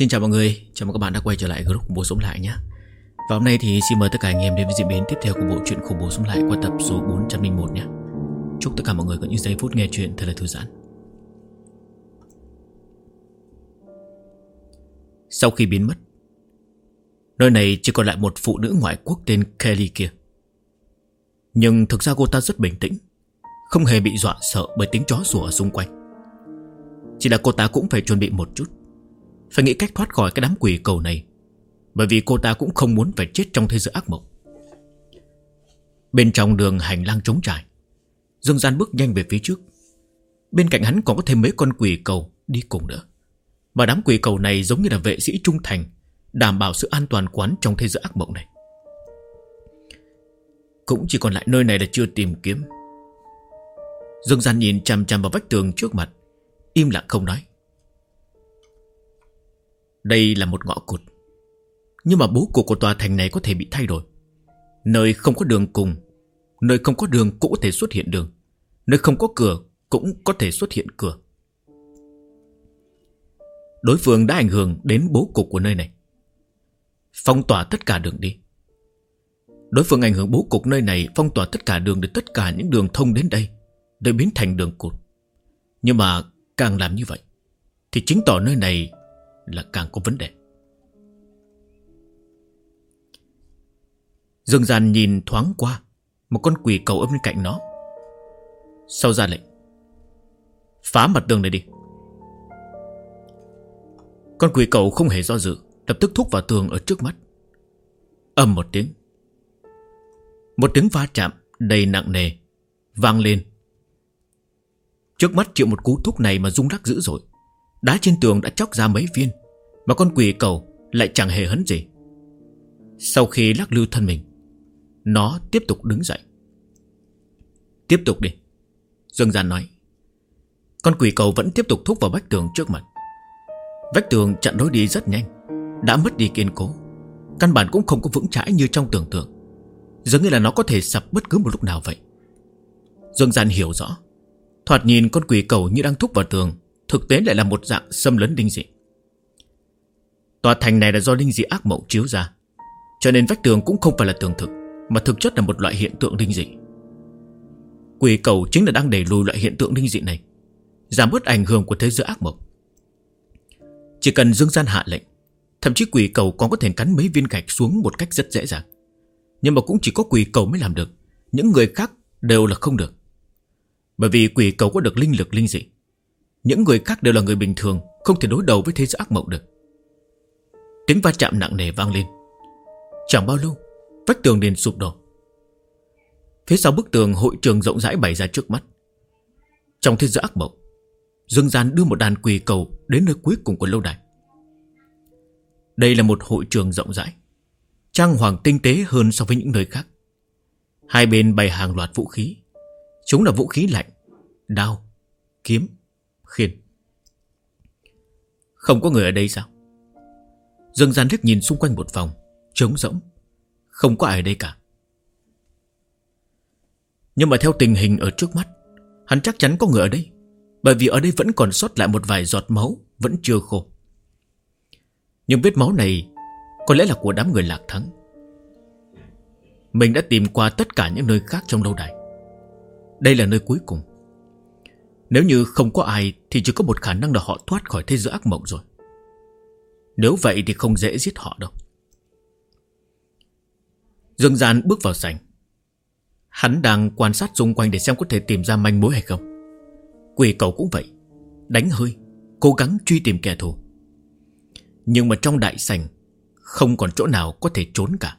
Xin chào mọi người, chào mừng các bạn đã quay trở lại group khủng bố sống lại nhé. Và hôm nay thì xin mời tất cả anh em đến với diễn biến tiếp theo của bộ truyện khủng bố sống lại qua tập số 401 nhé. Chúc tất cả mọi người có những giây phút nghe chuyện thật là thư giãn. Sau khi biến mất, nơi này chỉ còn lại một phụ nữ ngoại quốc tên Kelly kia. Nhưng thực ra cô ta rất bình tĩnh, không hề bị dọa sợ bởi tiếng chó sủa ở xung quanh. Chỉ là cô ta cũng phải chuẩn bị một chút, phải nghĩ cách thoát khỏi cái đám quỷ cầu này, bởi vì cô ta cũng không muốn phải chết trong thế giới ác mộng. Bên trong đường hành lang trống trải, Dương Gian bước nhanh về phía trước. Bên cạnh hắn còn có thêm mấy con quỷ cầu đi cùng nữa. Và đám quỷ cầu này giống như là vệ sĩ trung thành, đảm bảo sự an toàn quán trong thế giới ác mộng này. Cũng chỉ còn lại nơi này là chưa tìm kiếm. Dương Gian nhìn chằm chằm vào vách tường trước mặt, im lặng không nói. Đây là một ngõ cụt, nhưng mà bố cục của tòa thành này có thể bị thay đổi. Nơi không có đường cùng, nơi không có đường cũng có thể xuất hiện đường, nơi không có cửa cũng có thể xuất hiện cửa. Đối phương đã ảnh hưởng đến bố cục của nơi này, phong tỏa tất cả đường đi. Đối phương ảnh hưởng bố cục nơi này, phong tỏa tất cả đường để tất cả những đường thông đến đây đều biến thành đường cụt. Nhưng mà càng làm như vậy thì chứng tỏ nơi này là càng có vấn đề. Dương Gian nhìn thoáng qua một con quỷ cầu ở bên cạnh nó, sau ra lệnh: phá mặt tường này đi. Con quỷ cầu không hề do dự, lập tức thúc vào tường ở trước mắt. Ầm một tiếng, một tiếng va chạm đầy nặng nề vang lên. Trước mắt chịu một cú thúc này mà rung lắc dữ dội. Đá trên tường đã chóc ra mấy viên, mà con quỷ cầu lại chẳng hề hấn gì. Sau khi lắc lư thân mình, nó tiếp tục đứng dậy. Tiếp tục đi, Dương Gian nói. Con quỷ cầu vẫn tiếp tục thúc vào vách tường trước mặt. Vách tường chặn lối đi rất nhanh, đã mất đi kiên cố, căn bản cũng không có vững chãi như trong tưởng tượng, giống như là nó có thể sập bất cứ một lúc nào vậy. Dương Gian hiểu rõ, thoạt nhìn con quỷ cầu như đang thúc vào tường, thực tế lại là một dạng xâm lấn linh dị. Tòa thành này là do linh dị ác mộng chiếu ra, cho nên vách tường cũng không phải là tường thực, mà thực chất là một loại hiện tượng linh dị. Quỷ cầu chính là đang đẩy lùi loại hiện tượng linh dị này, giảm bớt ảnh hưởng của thế giới ác mộng. Chỉ cần Dương Gian hạ lệnh, thậm chí quỷ cầu còn có thể cắn mấy viên gạch xuống một cách rất dễ dàng. Nhưng mà cũng chỉ có quỷ cầu mới làm được, những người khác đều là không được. Bởi vì quỷ cầu có được linh lực linh dị, những người khác đều là người bình thường, không thể đối đầu với thế giới ác mộng được. Tiếng va chạm nặng nề vang lên. Chẳng bao lâu, vách tường liền sụp đổ. Phía sau bức tường, hội trường rộng rãi bày ra trước mắt. Trong thế giới ác mộng, Dương Gian đưa một đàn quỷ cầu đến nơi cuối cùng của lâu đài. Đây là một hội trường rộng rãi, trang hoàng tinh tế hơn so với những nơi khác. Hai bên bày hàng loạt vũ khí. Chúng là vũ khí lạnh: đao, kiếm, khiên. Không có người ở đây sao? Dương Gian liếc nhìn xung quanh một vòng, trống rỗng, không có ai ở đây cả. Nhưng mà theo tình hình ở trước mắt, hắn chắc chắn có người ở đây, bởi vì ở đây vẫn còn sót lại một vài giọt máu vẫn chưa khô. Nhưng vết máu này có lẽ là của đám người Lạc Thắng. Mình đã tìm qua tất cả những nơi khác trong lâu đài, đây là nơi cuối cùng. Nếu như không có ai thì chỉ có một khả năng là họ thoát khỏi thế giới ác mộng rồi. Nếu vậy thì không dễ giết họ đâu. Dương Gian bước vào sảnh. Hắn đang quan sát xung quanh để xem có thể tìm ra manh mối hay không. Quỷ cầu cũng vậy, đánh hơi, cố gắng truy tìm kẻ thù. Nhưng mà trong đại sảnh không còn chỗ nào có thể trốn cả.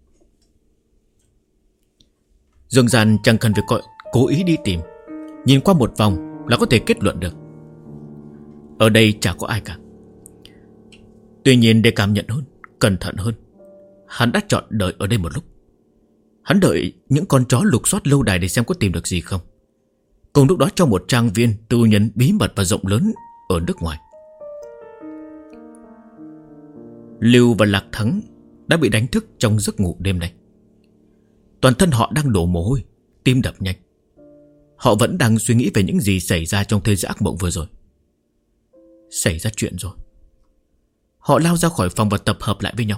Dương Gian chẳng cần phải cố ý đi tìm, nhìn qua một vòng là có thể kết luận được ở đây chả có ai cả. Tuy nhiên để cảm nhận hơn, cẩn thận hơn, hắn đã chọn đợi ở đây một lúc. Hắn đợi những con chó lục soát lâu đài để xem có tìm được gì không. Cùng lúc đó, trong một trang viên tư nhân bí mật và rộng lớn ở nước ngoài, Lưu và Lạc Thắng đã bị đánh thức trong giấc ngủ đêm nay. Toàn thân họ đang đổ mồ hôi, tim đập nhanh. Họ vẫn đang suy nghĩ về những gì xảy ra trong thế giới ác mộng vừa rồi. Xảy ra chuyện rồi. Họ lao ra khỏi phòng và tập hợp lại với nhau.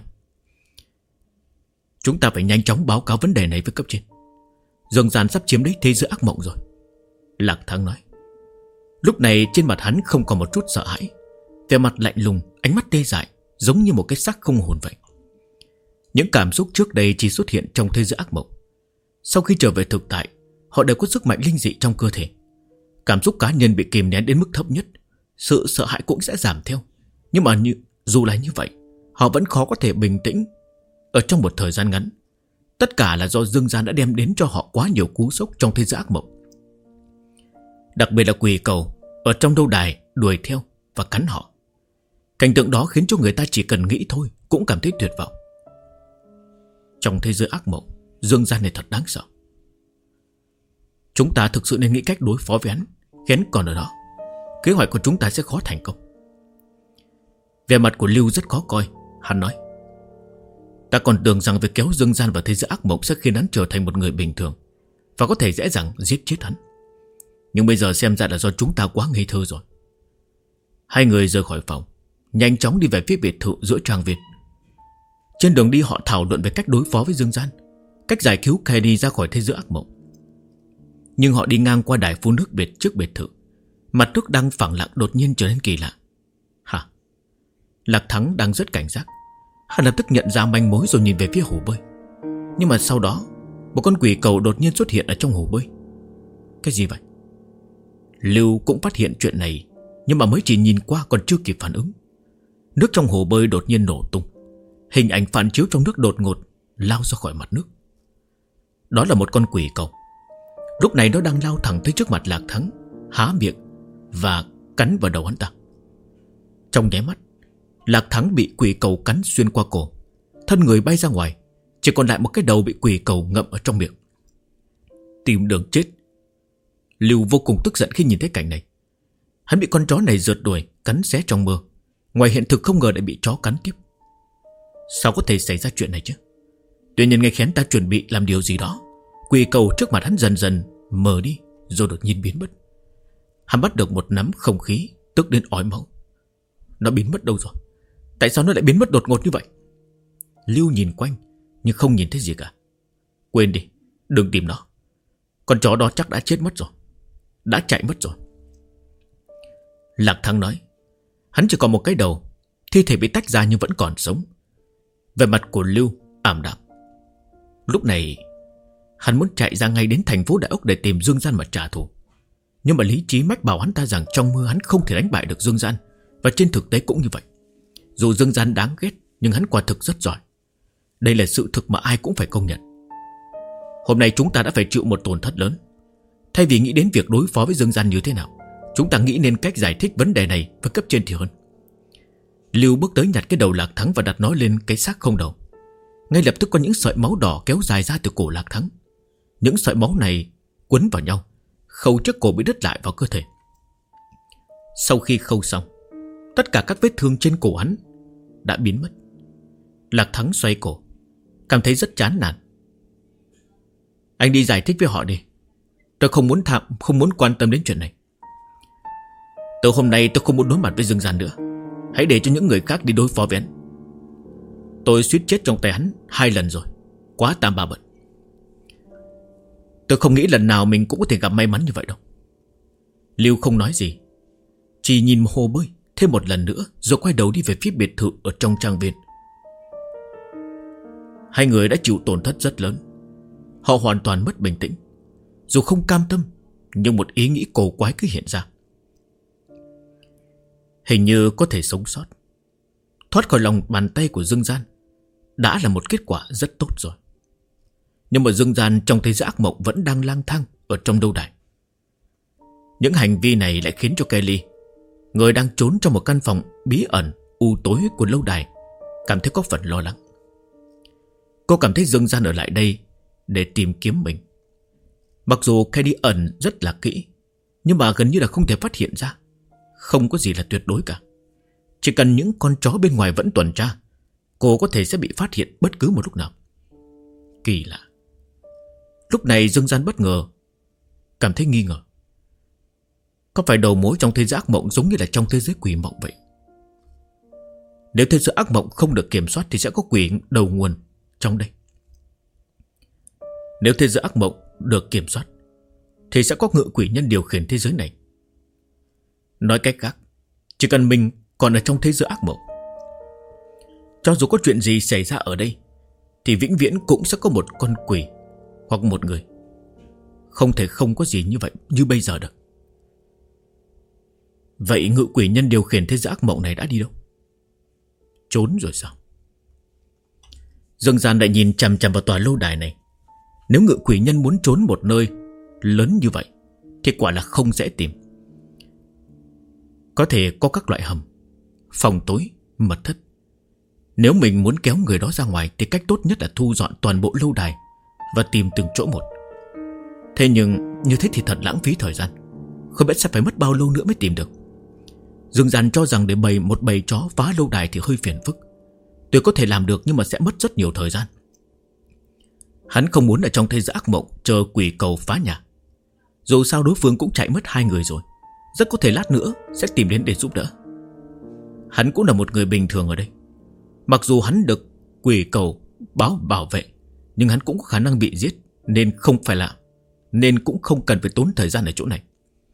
Chúng ta phải nhanh chóng báo cáo vấn đề này với cấp trên. Dương gian sắp chiếm lấy thế giới ác mộng rồi, Lạc Thắng nói. Lúc này trên mặt hắn không còn một chút sợ hãi, vẻ mặt lạnh lùng, ánh mắt tê dại, giống như một cái xác không hồn vậy. Những cảm xúc trước đây chỉ xuất hiện trong thế giới ác mộng. Sau khi trở về thực tại, họ đều có sức mạnh linh dị trong cơ thể. Cảm xúc cá nhân bị kìm nén đến mức thấp nhất, sự sợ hãi cũng sẽ giảm theo. Nhưng mà dù là như vậy, họ vẫn khó có thể bình tĩnh ở trong một thời gian ngắn. Tất cả là do dương gian đã đem đến cho họ quá nhiều cú sốc trong thế giới ác mộng. Đặc biệt là quỷ cầu ở trong lâu đài đuổi theo và cắn họ. Cảnh tượng đó khiến cho người ta chỉ cần nghĩ thôi cũng cảm thấy tuyệt vọng. Trong thế giới ác mộng, dương gian này thật đáng sợ. Chúng ta thực sự nên nghĩ cách đối phó với hắn. Khi hắn còn ở đó, kế hoạch của chúng ta sẽ khó thành công. Vẻ mặt của Lưu rất khó coi. Hắn nói: ta còn tưởng rằng việc kéo dương gian vào thế giới ác mộng sẽ khiến hắn trở thành một người bình thường và có thể dễ dàng giết chết hắn. Nhưng bây giờ xem ra là do chúng ta quá ngây thơ rồi. Hai người rời khỏi phòng, nhanh chóng đi về phía biệt thự giữa trang viên. Trên đường đi họ thảo luận về cách đối phó với dương gian, cách giải cứu Kenny ra khỏi thế giới ác mộng. Nhưng họ đi ngang qua đài phun nước trước biệt thự. Mặt nước đang phẳng lặng đột nhiên trở nên kỳ lạ. Hả? Lạc Thắng đang rất cảnh giác. Hắn lập tức nhận ra manh mối rồi nhìn về phía hồ bơi. Nhưng mà sau đó, một con quỷ cầu đột nhiên xuất hiện ở trong hồ bơi. Cái gì vậy? Lưu cũng phát hiện chuyện này, nhưng mà mới chỉ nhìn qua còn chưa kịp phản ứng. Nước trong hồ bơi đột nhiên nổ tung. Hình ảnh phản chiếu trong nước đột ngột lao ra khỏi mặt nước. Đó là một con quỷ cầu. Lúc này nó đang lao thẳng tới trước mặt Lạc Thắng, há miệng và cắn vào đầu hắn ta. Trong nháy mắt, Lạc Thắng bị quỷ cầu cắn xuyên qua cổ, thân người bay ra ngoài, chỉ còn lại một cái đầu bị quỷ cầu ngậm ở trong miệng. Tìm đường chết. Lưu vô cùng tức giận khi nhìn thấy cảnh này. Hắn bị con chó này rượt đuổi, cắn xé trong mơ. Ngoài hiện thực không ngờ lại bị chó cắn tiếp. Sao có thể xảy ra chuyện này chứ? Tuy nhiên ngay khi hắn ta chuẩn bị làm điều gì đó, quỷ cầu trước mặt hắn dần dần mờ đi, rồi đột nhiên biến mất. Hắn bắt được một nắm không khí, tức đến ói máu. Nó biến mất đâu rồi? Tại sao nó lại biến mất đột ngột như vậy? Lưu nhìn quanh nhưng không nhìn thấy gì cả. Quên đi, đừng tìm nó. Con chó đó chắc đã chết mất rồi, đã chạy mất rồi. Lạc Thắng nói. Hắn chỉ còn một cái đầu, thi thể bị tách ra nhưng vẫn còn sống. Về mặt của Lưu ảm đạm. Lúc này hắn muốn chạy ra ngay đến thành phố Đại Ốc để tìm Dương Gian mà trả thù. Nhưng mà lý trí mách bảo hắn ta rằng trong mơ hắn không thể đánh bại được Dương Gian. Và trên thực tế cũng như vậy. Dù Dương Gian đáng ghét, nhưng hắn quả thực rất giỏi. Đây là sự thực mà ai cũng phải công nhận. Hôm nay chúng ta đã phải chịu một tổn thất lớn. Thay vì nghĩ đến việc đối phó với Dương Gian như thế nào, chúng ta nghĩ nên cách giải thích vấn đề này với cấp trên thì hơn. Lưu bước tới nhặt cái đầu Lạc Thắng và đặt nó lên cái xác không đầu. Ngay lập tức có những sợi máu đỏ kéo dài ra từ cổ Lạc Thắng. Những sợi máu này quấn vào nhau, khâu trước cổ bị đứt lại vào cơ thể. Sau khi khâu xong, tất cả các vết thương trên cổ hắn đã biến mất. Lạc Thắng xoay cổ, cảm thấy rất chán nản. Anh đi giải thích với họ đi. Tôi không muốn quan tâm đến chuyện này. Từ hôm nay tôi không muốn đối mặt với Dương Gian nữa. Hãy để cho những người khác đi đối phó với hắn. Tôi suýt chết trong tay hắn 2 lần rồi, quá tam ba bận. Tôi không nghĩ lần nào mình cũng có thể gặp may mắn như vậy đâu. Lưu không nói gì, chỉ nhìn hồ bơi thêm một lần nữa, rồi quay đầu đi về phía biệt thự ở trong trang viên. Hai người đã chịu tổn thất rất lớn. Họ hoàn toàn mất bình tĩnh. Dù không cam tâm, nhưng một ý nghĩ cổ quái cứ hiện ra. Hình như có thể sống sót, thoát khỏi lòng bàn tay của Dương Gian đã là một kết quả rất tốt rồi. Nhưng mà Dương Gian trong thế giới ác mộng vẫn đang lang thang ở trong lâu đài. Những hành vi này lại khiến cho Kelly, người đang trốn trong một căn phòng bí ẩn u tối của lâu đài, cảm thấy có phần lo lắng. Cô cảm thấy Dương Gian ở lại đây để tìm kiếm mình. Mặc dù Kelly ẩn rất là kỹ, nhưng mà gần như là không thể phát hiện ra. Không có gì là tuyệt đối cả. Chỉ cần những con chó bên ngoài vẫn tuần tra, cô có thể sẽ bị phát hiện bất cứ một lúc nào. Kỳ lạ. Lúc này Dương Gian bất ngờ cảm thấy nghi ngờ. Có phải đầu mối trong thế giới ác mộng giống như là trong thế giới quỷ mộng vậy? Nếu thế giới ác mộng không được kiểm soát thì sẽ có quỷ đầu nguồn trong đây. Nếu thế giới ác mộng được kiểm soát thì sẽ có ngự quỷ nhân điều khiển thế giới này. Nói cách khác, chỉ cần mình còn ở trong thế giới ác mộng, cho dù có chuyện gì xảy ra ở đây thì vĩnh viễn cũng sẽ có một con quỷ hoặc một người. Không thể không có gì như vậy như bây giờ được. Vậy ngự quỷ nhân điều khiển thế giới ác mộng này đã đi đâu? Trốn rồi sao? Dương Gian lại nhìn chằm chằm vào tòa lâu đài này. Nếu ngự quỷ nhân muốn trốn một nơi lớn như vậy thì quả là không dễ tìm. Có thể có các loại hầm, phòng tối, mật thất. Nếu mình muốn kéo người đó ra ngoài thì cách tốt nhất là thu dọn toàn bộ lâu đài và tìm từng chỗ một. Thế nhưng như thế thì thật lãng phí thời gian. Không biết sẽ phải mất bao lâu nữa mới tìm được. Dương Gian cho rằng để bày một bầy chó phá lâu đài thì hơi phiền phức. Tuy có thể làm được nhưng mà sẽ mất rất nhiều thời gian. Hắn không muốn ở trong thế giới ác mộng chờ quỷ cầu phá nhà. Dù sao đối phương cũng chạy mất 2 người rồi, rất có thể lát nữa sẽ tìm đến để giúp đỡ. Hắn cũng là một người bình thường ở đây. Mặc dù hắn được quỷ cầu bảo vệ, nhưng hắn cũng có khả năng bị giết, nên cũng không cần phải tốn thời gian ở chỗ này.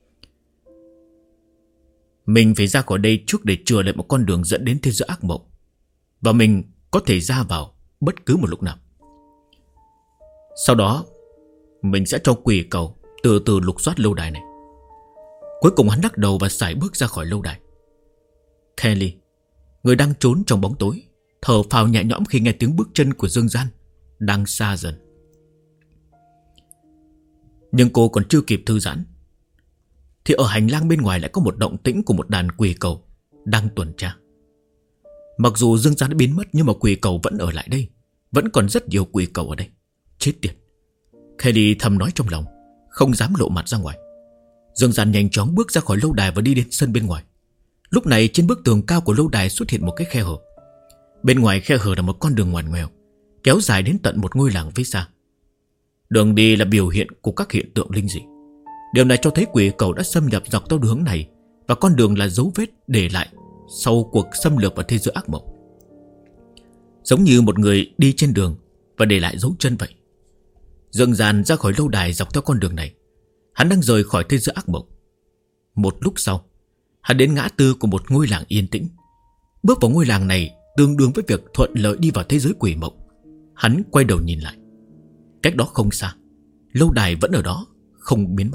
Mình phải ra khỏi đây trước để chừa lại một con đường dẫn đến thế giới ác mộng, và mình có thể ra vào bất cứ một lúc nào. Sau đó mình sẽ cho quỷ cầu từ từ lục soát lâu đài này. Cuối cùng hắn lắc đầu và sải bước ra khỏi lâu đài. Kelly, người đang trốn trong bóng tối, thở phào nhẹ nhõm khi nghe tiếng bước chân của Dương Gian đang xa dần. Nhưng cô còn chưa kịp thư giãn thì ở hành lang bên ngoài lại có một động tĩnh của một đàn quỷ cầu đang tuần tra. Mặc dù Dương Gian đã biến mất nhưng mà quỷ cầu vẫn ở lại đây. Vẫn còn rất nhiều quỷ cầu ở đây. Chết tiệt, Kelly thầm nói trong lòng, không dám lộ mặt ra ngoài. Dương Gian nhanh chóng bước ra khỏi lâu đài và đi đến sân bên ngoài. Lúc này trên bức tường cao của lâu đài xuất hiện một cái khe hở. Bên ngoài khe hở là một con đường ngoằn ngoèo kéo dài đến tận một ngôi làng phía xa. Đường đi là biểu hiện của các hiện tượng linh dị. Điều này cho thấy quỷ cầu đã xâm nhập dọc theo hướng này, và con đường là dấu vết để lại sau cuộc xâm lược vào thế giới ác mộng. Giống như một người đi trên đường và để lại dấu chân vậy. Dương Gian ra khỏi lâu đài dọc theo con đường này. Hắn đang rời khỏi thế giới ác mộng. Một lúc sau, hắn đến ngã tư của một ngôi làng yên tĩnh. Bước vào ngôi làng này tương đương với việc thuận lợi đi vào thế giới quỷ mộng. Hắn quay đầu nhìn lại. Cách đó không xa, lâu đài vẫn ở đó, không biến mất.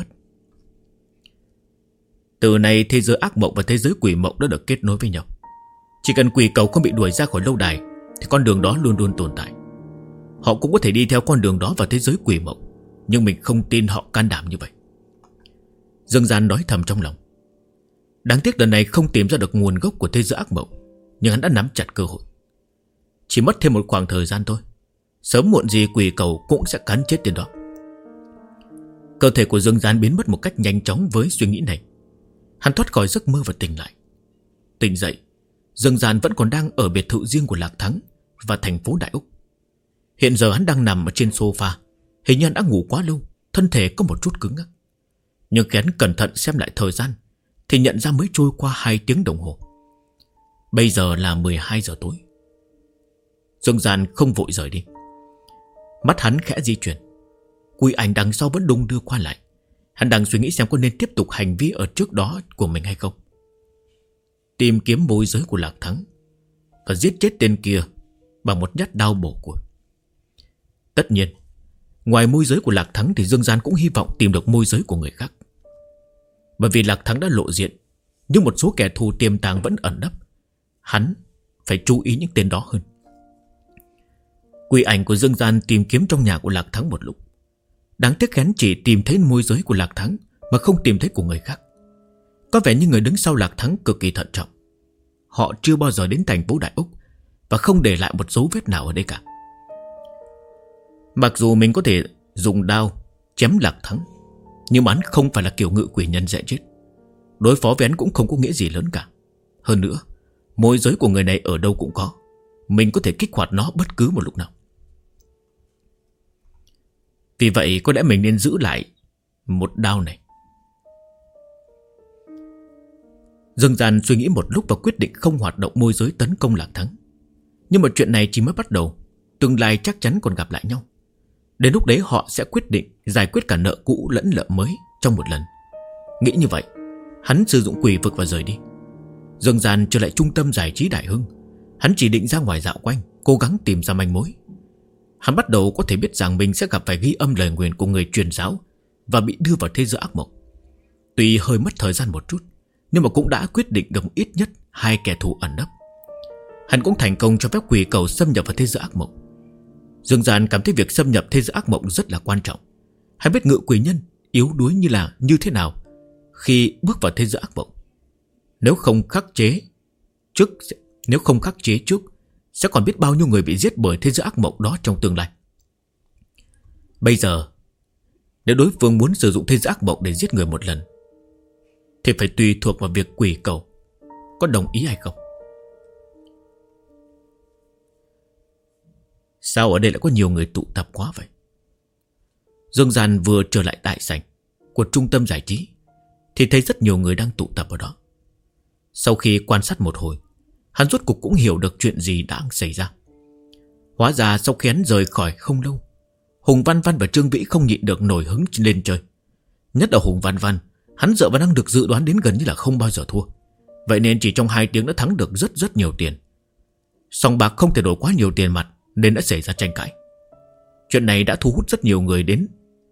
Từ nay thế giới ác mộng và thế giới quỷ mộng đã được kết nối với nhau. Chỉ cần quỷ cầu không bị đuổi ra khỏi lâu đài thì con đường đó luôn luôn tồn tại. Họ cũng có thể đi theo con đường đó vào thế giới quỷ mộng, nhưng mình không tin họ can đảm như vậy. Dương Gian nói thầm trong lòng. Đáng tiếc lần này không tìm ra được nguồn gốc của thế giới ác mộng, nhưng hắn đã nắm chặt cơ hội. Chỉ mất thêm một khoảng thời gian thôi, sớm muộn gì quỷ cầu cũng sẽ cắn chết tên đó. Cơ thể của Dương Gian biến mất một cách nhanh chóng với suy nghĩ này. Hắn thoát khỏi giấc mơ và tỉnh lại. Tỉnh dậy, Dương Gian vẫn còn đang ở biệt thự riêng của Lạc Thắng và thành phố Đại Úc. Hiện giờ hắn đang nằm ở trên sofa. Hình như hắn đã ngủ quá lâu, thân thể có một chút cứng ngắc. Nhưng khi hắn cẩn thận xem lại thời gian thì nhận ra mới trôi qua 2 tiếng đồng hồ. Bây giờ là 12 giờ tối. Dương Gian không vội rời đi. Mắt hắn khẽ di chuyển. Quỷ ảnh đằng sau vẫn đung đưa qua lại. Hắn đang suy nghĩ xem có nên tiếp tục hành vi ở trước đó của mình hay không. Tìm kiếm môi giới của Lạc Thắng và giết chết tên kia bằng một nhát đao bổ củi. Tất nhiên, ngoài môi giới của Lạc Thắng thì Dương Gian cũng hy vọng tìm được môi giới của người khác. Bởi vì Lạc Thắng đã lộ diện, nhưng một số kẻ thù tiềm tàng vẫn ẩn nấp. Hắn phải chú ý những tên đó hơn. Quỷ ảnh của Dương Gian tìm kiếm trong nhà của Lạc Thắng một lúc. Đáng tiếc hắn chỉ tìm thấy môi giới của Lạc Thắng mà không tìm thấy của người khác. Có vẻ như người đứng sau Lạc Thắng cực kỳ thận trọng. Họ chưa bao giờ đến thành phố Đại Úc và không để lại một dấu vết nào ở đây cả. Mặc dù mình có thể dùng đao chém Lạc Thắng, nhưng mà hắn không phải là kiểu ngự quỷ nhân dễ chết. Đối phó với hắn cũng không có nghĩa gì lớn cả. Hơn nữa, môi giới của người này ở đâu cũng có. Mình có thể kích hoạt nó bất cứ một lúc nào. Vì vậy có lẽ mình nên giữ lại một đao này. Dương Gian suy nghĩ một lúc và quyết định không hoạt động môi giới tấn công Lạc Thắng. Nhưng mà chuyện này chỉ mới bắt đầu, tương lai chắc chắn còn gặp lại nhau. Đến lúc đấy họ sẽ quyết định giải quyết cả nợ cũ lẫn nợ mới trong một lần. Nghĩ như vậy, hắn sử dụng quỷ vực và rời đi. Dương Gian trở lại trung tâm giải trí Đại Hưng. Hắn chỉ định ra ngoài dạo quanh, cố gắng tìm ra manh mối. Hắn bắt đầu có thể biết rằng mình sẽ gặp phải ghi âm lời nguyền của người truyền giáo và bị đưa vào thế giới ác mộng. Tuy hơi mất thời gian một chút, nhưng mà cũng đã quyết định được ít nhất 2 kẻ thù ẩn nấp. Hắn cũng thành công cho phép quỷ cầu xâm nhập vào thế giới ác mộng. Dương Gian cảm thấy việc xâm nhập thế giới ác mộng rất là quan trọng. Hắn biết ngự quỷ nhân yếu đuối như thế nào khi bước vào thế giới ác mộng. Nếu không khắc chế trước, sẽ còn biết bao nhiêu người bị giết bởi thế giới ác mộng đó trong tương lai. Bây giờ, nếu đối phương muốn sử dụng thế giới ác mộng để giết người một lần, thì phải tùy thuộc vào việc quỷ cầu có đồng ý hay không. Sao ở đây lại có nhiều người tụ tập quá vậy? Dương Gian vừa trở lại đại sảnh của trung tâm giải trí thì thấy rất nhiều người đang tụ tập ở đó. Sau khi quan sát một hồi, hắn rốt cuộc cũng hiểu được chuyện gì đang xảy ra. Hóa ra sau khi hắn rời khỏi không lâu, Hùng Văn Văn và Trương Vĩ không nhịn được nổi hứng lên chơi. Nhất là Hùng Văn Văn, hắn dựa vào năng lực dự đoán đến gần như là không bao giờ thua. Vậy nên chỉ trong 2 tiếng đã thắng được rất nhiều tiền. Sòng bạc không thể đổi quá nhiều tiền mặt nên đã xảy ra tranh cãi. Chuyện này đã thu hút rất nhiều người đến.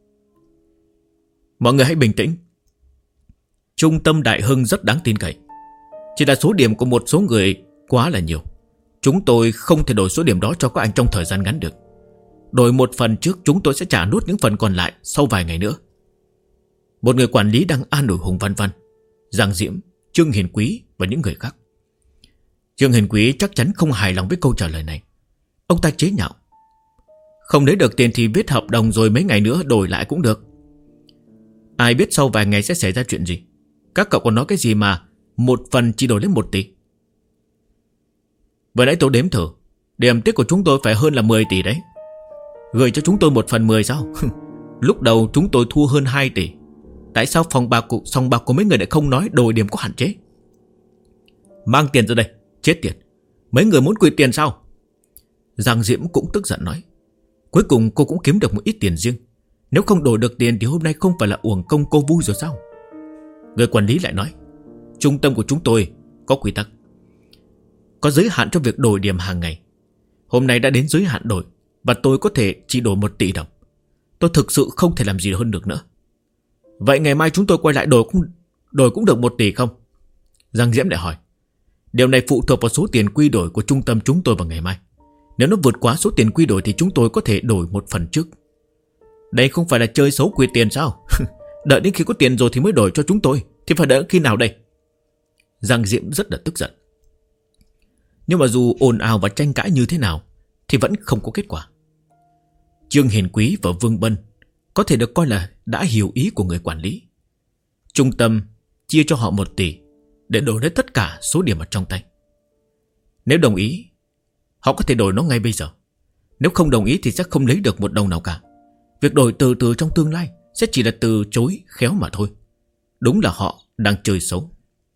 Mọi người hãy bình tĩnh. Trung tâm Đại Hưng rất đáng tin cậy. Chỉ là số điểm của một số người quá là nhiều. Chúng tôi không thể đổi số điểm đó cho các anh trong thời gian ngắn được. Đổi một phần trước, chúng tôi sẽ trả nốt những phần còn lại sau vài ngày nữa. Một người quản lý đang an ủi Hùng Văn Văn, Giang Diễm, Trương Hiền Quý và những người khác. Trương Hiền Quý chắc chắn không hài lòng với câu trả lời này. Ông ta chế nhạo: không lấy được tiền thì viết hợp đồng rồi mấy ngày nữa đổi lại cũng được. Ai biết sau vài ngày sẽ xảy ra chuyện gì. Các cậu còn nói cái gì mà một phần chỉ đổi lấy 1 tỷ. Vừa nãy tôi đếm thử, điểm tích của chúng tôi phải hơn là 10 tỷ đấy. Gửi cho chúng tôi 1/10 sao? Lúc đầu chúng tôi thua hơn 2 tỷ. Tại sao sòng bạc của mấy người lại không nói đổi điểm có hạn chế? Mang tiền ra đây, chết tiệt. Mấy người muốn quỵt tiền sao? Giang Diễm cũng tức giận nói: cuối cùng cô cũng kiếm được một ít tiền riêng. Nếu không đổi được tiền thì hôm nay không phải là uổng công cô vui rồi sao? Người quản lý lại nói: trung tâm của chúng tôi có quy tắc, có giới hạn cho việc đổi điểm hàng ngày. Hôm nay đã đến giới hạn đổi, và tôi có thể chỉ đổi 1 tỷ đồng. Tôi thực sự không thể làm gì hơn được nữa. Vậy ngày mai chúng tôi quay lại đổi cũng được 1 tỷ không? Giang Diễm lại hỏi. Điều này phụ thuộc vào số tiền quy đổi của trung tâm chúng tôi vào ngày mai. Nếu nó vượt quá số tiền quy đổi thì chúng tôi có thể đổi 1 phần trước. Đây không phải là chơi xấu quy tiền sao? Đợi đến khi có tiền rồi thì mới đổi cho chúng tôi, thì phải đợi khi nào đây? Giang Diễm rất là tức giận. Nhưng mà dù ồn ào và tranh cãi như thế nào thì vẫn không có kết quả. Trương Hiền Quý và Vương Bân có thể được coi là đã hiểu ý của người quản lý. Trung tâm chia cho họ 1 tỷ để đổi lấy tất cả số điểm ở trong tay. Nếu đồng ý, họ có thể đổi nó ngay bây giờ. Nếu không đồng ý thì sẽ không lấy được 1 đồng nào cả. Việc đổi từ từ trong tương lai sẽ chỉ là từ chối khéo mà thôi. Đúng là họ đang chơi xấu.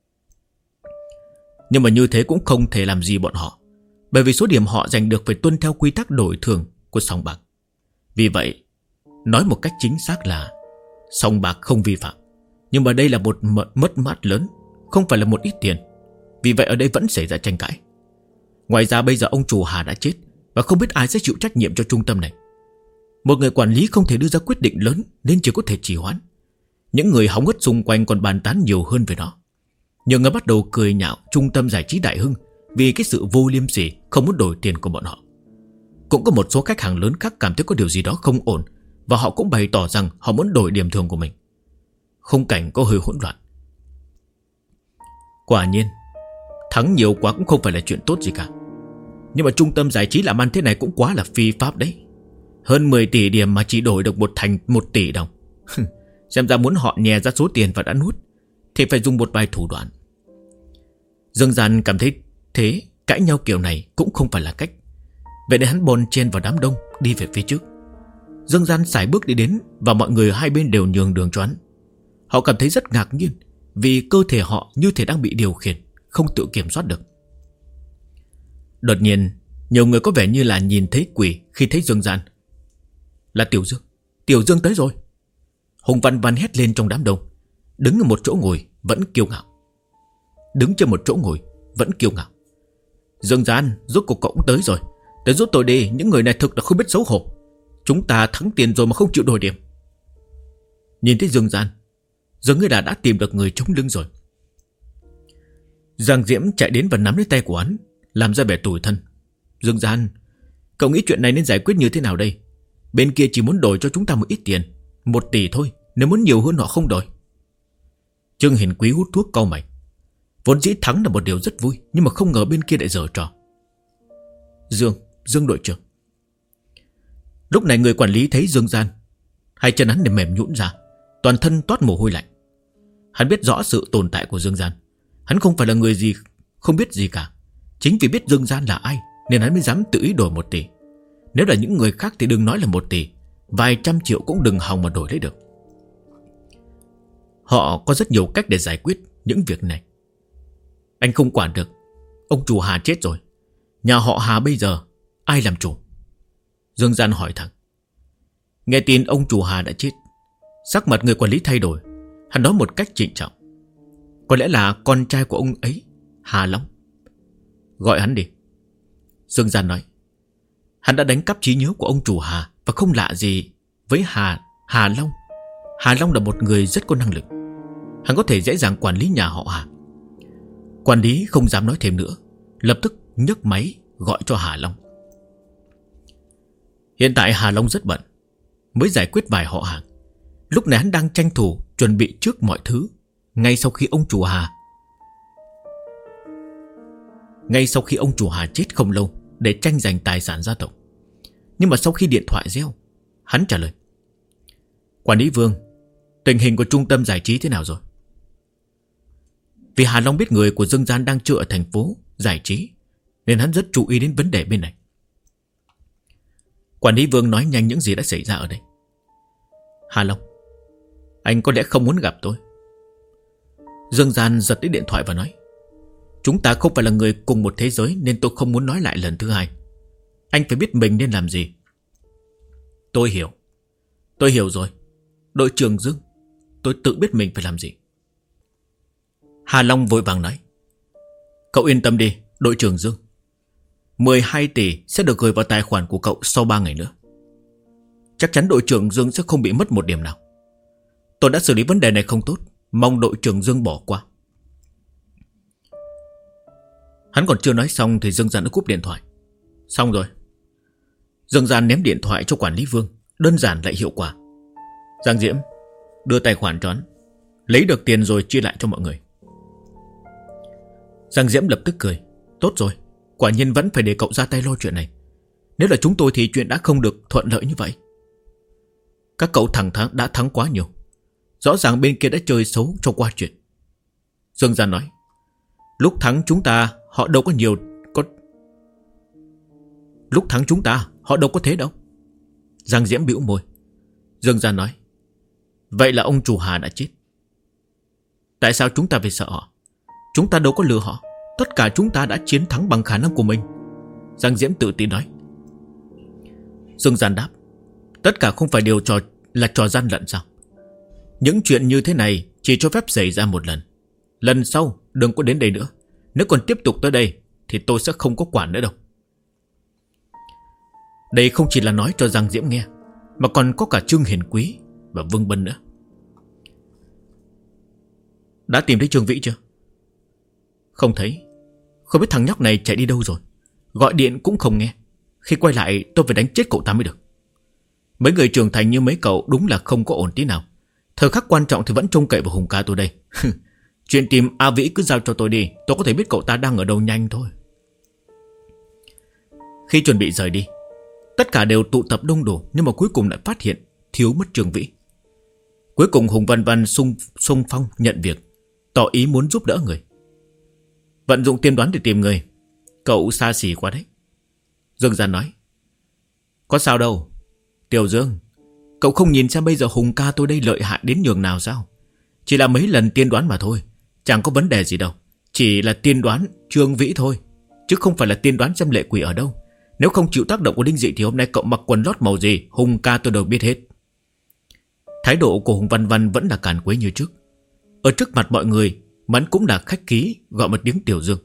Nhưng mà như thế cũng không thể làm gì bọn họ, bởi vì số điểm họ giành được phải tuân theo quy tắc đổi thường của sòng bạc. Vì vậy, nói một cách chính xác là sòng bạc không vi phạm, nhưng mà đây là một mất mát lớn, không phải là một ít tiền. Vì vậy ở đây vẫn xảy ra tranh cãi. Ngoài ra bây giờ ông chủ Hà đã chết, và không biết ai sẽ chịu trách nhiệm cho trung tâm này. Một người quản lý không thể đưa ra quyết định lớn, nên chỉ có thể trì hoãn. Những người hóng hớt xung quanh còn bàn tán nhiều hơn về nó. Nhiều người bắt đầu cười nhạo trung tâm giải trí Đại Hưng vì cái sự vô liêm sỉ không muốn đổi tiền của bọn họ. Cũng có một số khách hàng lớn khác cảm thấy có điều gì đó không ổn, và họ cũng bày tỏ rằng họ muốn đổi điểm thường của mình. Khung cảnh có hơi hỗn loạn. Quả nhiên, thắng nhiều quá cũng không phải là chuyện tốt gì cả. Nhưng mà trung tâm giải trí làm ăn thế này cũng quá là phi pháp đấy. Hơn 10 tỷ điểm mà chỉ đổi được 1 tỷ đồng. Xem ra muốn họ nhè ra số tiền và đã nuốt thì phải dùng một vài thủ đoạn. Dương Gian cảm thấy thế cãi nhau kiểu này cũng không phải là cách. Vậy nên hắn bon chen vào đám đông đi về phía trước. Dương Gian sải bước đi đến, và mọi người hai bên đều nhường đường cho hắn. Họ cảm thấy rất ngạc nhiên vì cơ thể họ như thể đang bị điều khiển, không tự kiểm soát được. Đột nhiên, nhiều người có vẻ như là nhìn thấy quỷ khi thấy Dương Gian. Là Tiểu Dương. Tiểu Dương tới rồi. Hùng Văn Văn hét lên trong đám đông. Đứng ở một chỗ ngồi vẫn kiêu ngạo. Đứng trên một chỗ ngồi vẫn kiêu ngạo. Dương Gian, rốt cuộc cậu cũng tới rồi. Tới giúp tôi đi, những người này thực là không biết xấu hổ. Chúng ta thắng tiền rồi mà không chịu đổi điểm. Nhìn thấy Dương Gian, dường như là đã tìm được người chống lưng rồi. Giang Diễm chạy đến và nắm lấy tay của hắn, làm ra vẻ tủi thân. Dương Gian, cậu nghĩ chuyện này nên giải quyết như thế nào đây? Bên kia chỉ muốn đổi cho chúng ta một ít tiền, 1 tỷ thôi, nếu muốn nhiều hơn họ không đổi. Trương Hiền Quý hút thuốc cau mày. Vốn dĩ thắng là một điều rất vui, nhưng mà không ngờ bên kia lại giở trò. Dương đội trưởng. Lúc này người quản lý thấy Dương Gian, hai chân hắn mềm nhũn ra, toàn thân toát mồ hôi lạnh. Hắn biết rõ sự tồn tại của Dương Gian. Hắn không phải là người gì không biết gì cả. Chính vì biết Dương Gian là ai nên hắn mới dám tự ý đổi 1 tỷ. Nếu là những người khác thì đừng nói là 1 tỷ, vài trăm triệu cũng đừng hòng mà đổi lấy được. Họ có rất nhiều cách để giải quyết những việc này. Anh không quản được. Ông chủ Hà chết rồi, nhà họ Hà bây giờ ai làm chủ? Dương Gian hỏi thẳng. Nghe tin ông chủ Hà đã chết, sắc mặt người quản lý thay đổi. Hắn nói một cách trịnh trọng. Có lẽ là con trai của ông ấy, Hà Long. Gọi hắn đi. Dương Gian nói. Hắn đã đánh cắp trí nhớ của ông chủ Hà và không lạ gì với Hà Long. Hà Long là một người rất có năng lực. Hắn có thể dễ dàng quản lý nhà họ Hà. Quản lý không dám nói thêm nữa, lập tức nhấc máy gọi cho Hà Long. Hiện tại Hà Long rất bận, mới giải quyết vài họ hàng. Lúc này hắn đang tranh thủ chuẩn bị trước mọi thứ. Ngay sau khi ông chủ Hà chết không lâu, để tranh giành tài sản gia tộc. Nhưng mà sau khi điện thoại reo, hắn trả lời. Quản lý Vương, tình hình của trung tâm giải trí thế nào rồi? Vì Hà Long biết người của Dương Gian đang chơi ở thành phố giải trí, nên hắn rất chú ý đến vấn đề bên này. Quản lý Vương nói nhanh những gì đã xảy ra ở đây. Hà Long, anh có lẽ không muốn gặp tôi. Dương Gian giật lấy điện thoại và nói. Chúng ta không phải là người cùng một thế giới, nên tôi không muốn nói lại lần thứ hai. Anh phải biết mình nên làm gì. Tôi hiểu rồi. Đội trưởng Dương, tôi tự biết mình phải làm gì. Hà Long vội vàng nói. Cậu yên tâm đi, đội trưởng Dương. 12 tỷ sẽ được gửi vào tài khoản của cậu sau 3 ngày nữa. Chắc chắn đội trưởng Dương sẽ không bị mất một điểm nào. Tôi đã xử lý vấn đề này không tốt, mong đội trưởng Dương bỏ qua. Hắn còn chưa nói xong thì Dương Gian đã cúp điện thoại. Xong rồi. Dương Gian ném điện thoại cho quản lý Vương, đơn giản lại hiệu quả. Giang Diễm, đưa tài khoản cho hắn. Lấy được tiền rồi chia lại cho mọi người. Giang Diễm lập tức cười. Tốt rồi, quả nhiên vẫn phải để cậu ra tay lo chuyện này. Nếu là chúng tôi thì chuyện đã không được thuận lợi như vậy. Các cậu đã thắng quá nhiều. Rõ ràng bên kia đã chơi xấu cho qua chuyện. Dương Gian nói. Lúc thắng chúng ta họ đâu có thế đâu. Giang Diễm bĩu môi. Dương Gian nói. Vậy là ông chủ Hà đã chết. Tại sao chúng ta phải sợ họ? Chúng ta đâu có lừa họ. Tất cả chúng ta đã chiến thắng bằng khả năng của mình. Giang Diễm tự tin nói. Dương Gian đáp. Tất cả không phải đều trò gian lận sao? Những chuyện như thế này chỉ cho phép xảy ra một lần. Lần sau đừng có đến đây nữa. Nếu còn tiếp tục tới đây thì tôi sẽ không có quản nữa đâu. Đây không chỉ là nói cho Giang Diễm nghe, mà còn có cả Trương Hiền Quý và Vương Bân nữa. Đã tìm thấy Trương Vĩ chưa? Không thấy. Không biết thằng nhóc này chạy đi đâu rồi. Gọi điện cũng không nghe. Khi quay lại tôi phải đánh chết cậu ta mới được. Mấy người trưởng thành như mấy cậu đúng là không có ổn tí nào. Thời khắc quan trọng thì vẫn trông cậy vào Hùng ca tôi đây. Chuyện tìm A Vĩ cứ giao cho tôi đi. Tôi có thể biết cậu ta đang ở đâu nhanh thôi. Khi chuẩn bị rời đi, tất cả đều tụ tập đông đủ, nhưng mà cuối cùng lại phát hiện thiếu mất Trương Vĩ. Cuối cùng Hùng Văn Văn xung phong nhận việc, tỏ ý muốn giúp đỡ người. Vận dụng tiên đoán để tìm người. Cậu xa xỉ quá đấy. Dương Gian nói. Có sao đâu. Tiểu Dương, cậu không nhìn xem bây giờ Hùng ca tôi đây lợi hại đến nhường nào sao? Chỉ là mấy lần tiên đoán mà thôi. Chẳng có vấn đề gì đâu. Chỉ là tiên đoán Trương Vĩ thôi, chứ không phải là tiên đoán xem lệ quỷ ở đâu. Nếu không chịu tác động của linh dị thì hôm nay cậu mặc quần lót màu gì Hùng ca tôi đều biết hết. Thái độ của Hùng Văn Văn vẫn là càn quấy như trước. Ở trước mặt mọi người hắn cũng là khách khí gọi một tiếng Tiểu Dương.